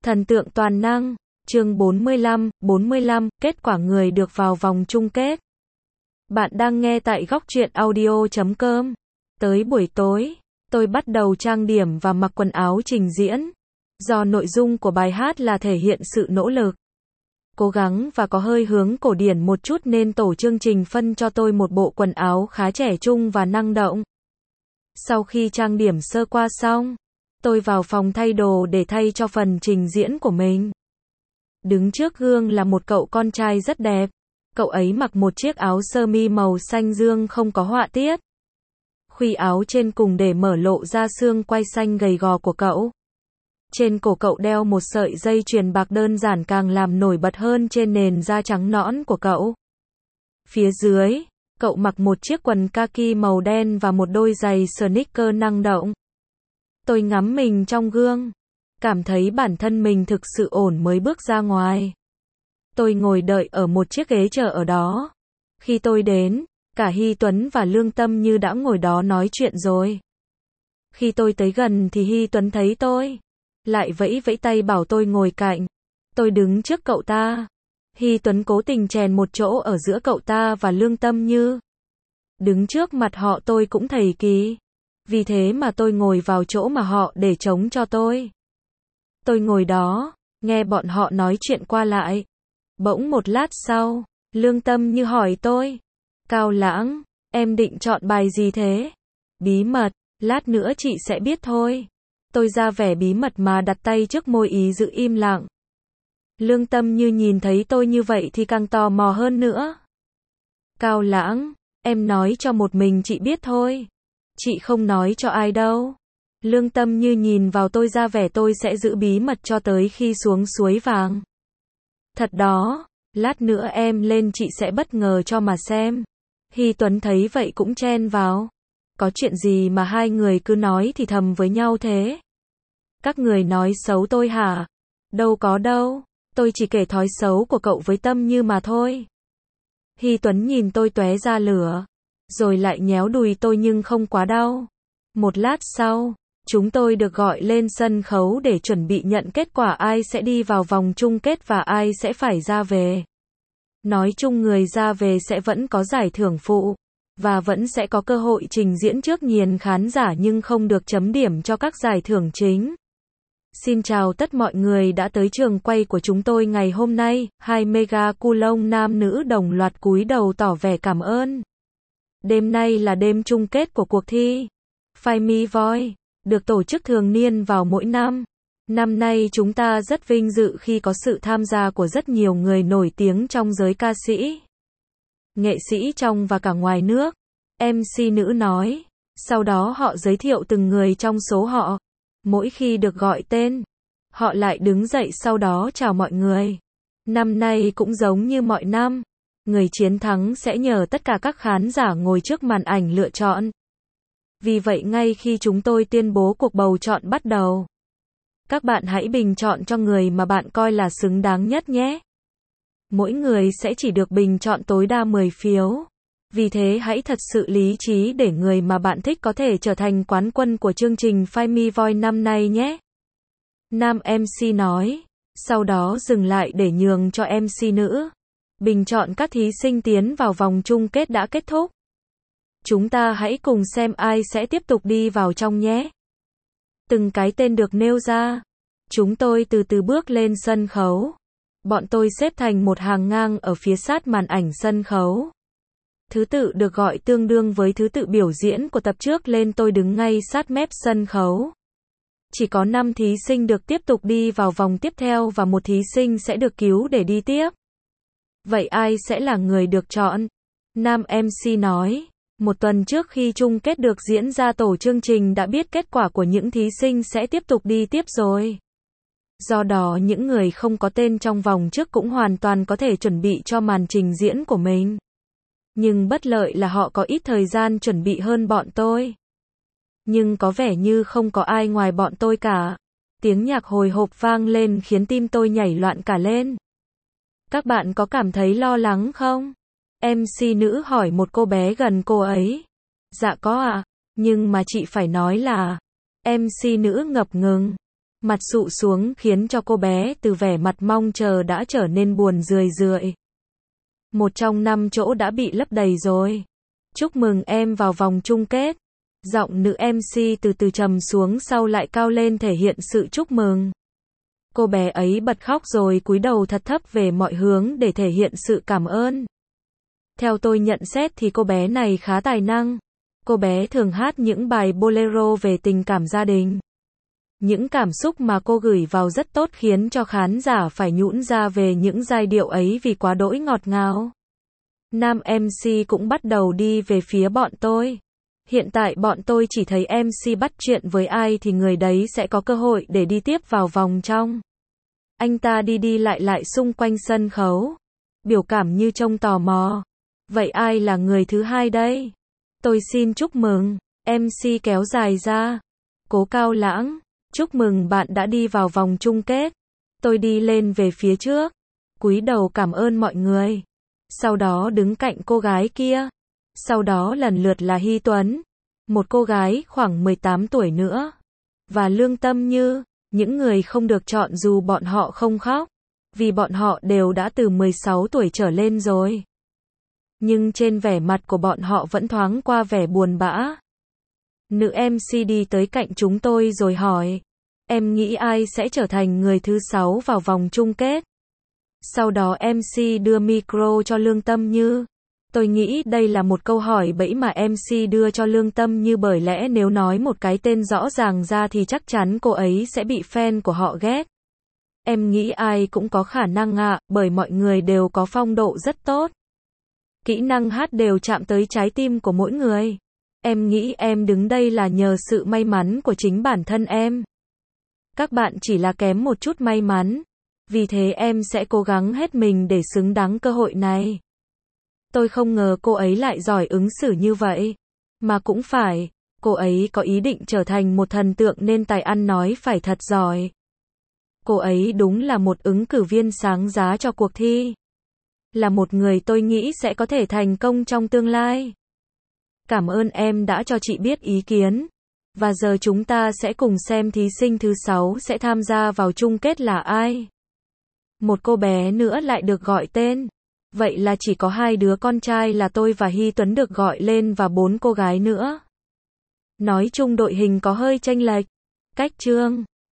Thần tượng toàn năng, chương 45, kết quả người được vào vòng chung kết. Bạn đang nghe tại góc truyện audio.com. Tới buổi tối, tôi bắt đầu trang điểm và mặc quần áo trình diễn. Do nội dung của bài hát là thể hiện sự nỗ lực, cố gắng và có hơi hướng cổ điển một chút nên tổ chương trình phân cho tôi một bộ quần áo khá trẻ trung và năng động. Sau khi trang điểm sơ qua xong, tôi vào phòng thay đồ để thay cho phần trình diễn của mình. Đứng trước gương là một cậu con trai rất đẹp. Cậu ấy mặc một chiếc áo sơ mi màu xanh dương không có họa tiết. Khuy áo trên cùng để mở lộ ra xương quai xanh gầy gò của cậu. Trên cổ cậu đeo một sợi dây chuyền bạc đơn giản càng làm nổi bật hơn trên nền da trắng nõn của cậu. Phía dưới, cậu mặc một chiếc quần kaki màu đen và một đôi giày sneaker năng động. Tôi ngắm mình trong gương, cảm thấy bản thân mình thực sự ổn mới bước ra ngoài. Tôi ngồi đợi ở một chiếc ghế chờ ở đó. Khi tôi đến, cả Hy Tuấn và Lương Tâm Như đã ngồi đó nói chuyện rồi. Khi tôi tới gần thì Hy Tuấn thấy tôi, lại vẫy vẫy tay bảo tôi ngồi cạnh. Tôi đứng trước cậu ta. Hy Tuấn cố tình chèn một chỗ ở giữa cậu ta và Lương Tâm Như. Đứng trước mặt họ tôi cũng thấy kỳ. Vì thế mà tôi ngồi vào chỗ mà họ để trống cho tôi. Tôi ngồi đó, nghe bọn họ nói chuyện qua lại. Bỗng một lát sau, Lương Tâm Như hỏi tôi. Cao Lãng, em định chọn bài gì thế? Bí mật, lát nữa chị sẽ biết thôi. Tôi ra vẻ bí mật mà đặt tay trước môi ý giữ im lặng. Lương Tâm Như nhìn thấy tôi như vậy thì càng tò mò hơn nữa. Cao Lãng, em nói cho một mình chị biết thôi. Chị không nói cho ai đâu. Lương Tâm Như nhìn vào tôi ra vẻ tôi sẽ giữ bí mật cho tới khi xuống suối vàng. Thật đó, lát nữa em lên chị sẽ bất ngờ cho mà xem. Hy Tuấn thấy vậy cũng chen vào. Có chuyện gì mà hai người cứ nói thì thầm với nhau thế? Các người nói xấu tôi hả? Đâu có đâu, tôi chỉ kể thói xấu của cậu với Tâm Như mà thôi. Hy Tuấn nhìn tôi tóe ra lửa, rồi lại nhéo đùi tôi nhưng không quá đau. Một lát sau, chúng tôi được gọi lên sân khấu để chuẩn bị nhận kết quả ai sẽ đi vào vòng chung kết và ai sẽ phải ra về. Nói chung người ra về sẽ vẫn có giải thưởng phụ, và vẫn sẽ có cơ hội trình diễn trước nhiều khán giả nhưng không được chấm điểm cho các giải thưởng chính. Xin chào tất mọi người đã tới trường quay của chúng tôi ngày hôm nay, 2 mega culong nam nữ đồng loạt cúi đầu tỏ vẻ cảm ơn. Đêm nay là đêm chung kết của cuộc thi Find Me Voice, được tổ chức thường niên vào mỗi năm. Năm nay chúng ta rất vinh dự khi có sự tham gia của rất nhiều người nổi tiếng trong giới ca sĩ, nghệ sĩ trong và cả ngoài nước. MC nữ nói, sau đó họ giới thiệu từng người trong số họ. Mỗi khi được gọi tên, họ lại đứng dậy sau đó chào mọi người. Năm nay cũng giống như mọi năm, người chiến thắng sẽ nhờ tất cả các khán giả ngồi trước màn ảnh lựa chọn. Vì vậy ngay khi chúng tôi tuyên bố cuộc bầu chọn bắt đầu, các bạn hãy bình chọn cho người mà bạn coi là xứng đáng nhất nhé. Mỗi người sẽ chỉ được bình chọn tối đa 10 phiếu. Vì thế hãy thật sự lý trí để người mà bạn thích có thể trở thành quán quân của chương trình Find Me Voice năm nay nhé. Nam MC nói, sau đó dừng lại để nhường cho MC nữ. Bình chọn các thí sinh tiến vào vòng chung kết đã kết thúc. Chúng ta hãy cùng xem ai sẽ tiếp tục đi vào trong nhé. Từng cái tên được nêu ra. Chúng tôi từ từ bước lên sân khấu. Bọn tôi xếp thành một hàng ngang ở phía sát màn ảnh sân khấu. Thứ tự được gọi tương đương với thứ tự biểu diễn của tập trước lên tôi đứng ngay sát mép sân khấu. Chỉ có 5 thí sinh được tiếp tục đi vào vòng tiếp theo và một thí sinh sẽ được cứu để đi tiếp. Vậy ai sẽ là người được chọn? Nam MC nói, một tuần trước khi chung kết được diễn ra tổ chương trình đã biết kết quả của những thí sinh sẽ tiếp tục đi tiếp rồi. Do đó những người không có tên trong vòng trước cũng hoàn toàn có thể chuẩn bị cho màn trình diễn của mình. Nhưng bất lợi là họ có ít thời gian chuẩn bị hơn bọn tôi. Nhưng có vẻ như không có ai ngoài bọn tôi cả. Tiếng nhạc hồi hộp vang lên khiến tim tôi nhảy loạn cả lên. Các bạn có cảm thấy lo lắng không? MC nữ hỏi một cô bé gần cô ấy. Dạ có ạ, nhưng mà chị phải nói là... MC nữ ngập ngừng. Mặt sụ xuống khiến cho cô bé từ vẻ mặt mong chờ đã trở nên buồn rười rượi. Một trong 5 chỗ đã bị lấp đầy rồi. Chúc mừng em vào vòng chung kết. Giọng nữ MC từ từ trầm xuống sau lại cao lên thể hiện sự chúc mừng. Cô bé ấy bật khóc rồi cúi đầu thật thấp về mọi hướng để thể hiện sự cảm ơn. Theo tôi nhận xét thì cô bé này khá tài năng. Cô bé thường hát những bài bolero về tình cảm gia đình. Những cảm xúc mà cô gửi vào rất tốt khiến cho khán giả phải nhũn ra về những giai điệu ấy vì quá đỗi ngọt ngào. Nam MC cũng bắt đầu đi về phía bọn tôi. Hiện tại bọn tôi chỉ thấy MC bắt chuyện với ai thì người đấy sẽ có cơ hội để đi tiếp vào vòng trong. Anh ta đi đi lại lại xung quanh sân khấu. Biểu cảm như trông tò mò. Vậy ai là người thứ hai đây? Tôi xin chúc mừng. MC kéo dài ra. Cố Cao Lãng. Chúc mừng bạn đã đi vào vòng chung kết. Tôi đi lên về phía trước. Cúi đầu cảm ơn mọi người. Sau đó đứng cạnh cô gái kia. Sau đó lần lượt là Hy Tuấn. Một cô gái khoảng 18 tuổi nữa. Và Lương Tâm Như. Những người không được chọn dù bọn họ không khóc. Vì bọn họ đều đã từ 16 tuổi trở lên rồi. Nhưng trên vẻ mặt của bọn họ vẫn thoáng qua vẻ buồn bã. Nữ MC đi tới cạnh chúng tôi rồi hỏi. Em nghĩ ai sẽ trở thành người thứ 6 vào vòng chung kết? Sau đó MC đưa micro cho Lương Tâm Như. Tôi nghĩ đây là một câu hỏi bẫy mà MC đưa cho Lương Tâm Như bởi lẽ nếu nói một cái tên rõ ràng ra thì chắc chắn cô ấy sẽ bị fan của họ ghét. Em nghĩ ai cũng có khả năng ạ, bởi mọi người đều có phong độ rất tốt. Kỹ năng hát đều chạm tới trái tim của mỗi người. Em nghĩ em đứng đây là nhờ sự may mắn của chính bản thân em. Các bạn chỉ là kém một chút may mắn. Vì thế em sẽ cố gắng hết mình để xứng đáng cơ hội này. Tôi không ngờ cô ấy lại giỏi ứng xử như vậy. Mà cũng phải, cô ấy có ý định trở thành một thần tượng nên tài ăn nói phải thật giỏi. Cô ấy đúng là một ứng cử viên sáng giá cho cuộc thi. Là một người tôi nghĩ sẽ có thể thành công trong tương lai. Cảm ơn em đã cho chị biết ý kiến. Và giờ chúng ta sẽ cùng xem thí sinh thứ 6 sẽ tham gia vào chung kết là ai. Một cô bé nữa lại được gọi tên. Vậy là chỉ có 2 đứa con trai là tôi và Hy Tuấn được gọi lên và 4 cô gái nữa. Nói chung đội hình có hơi chênh lệch. Cách chương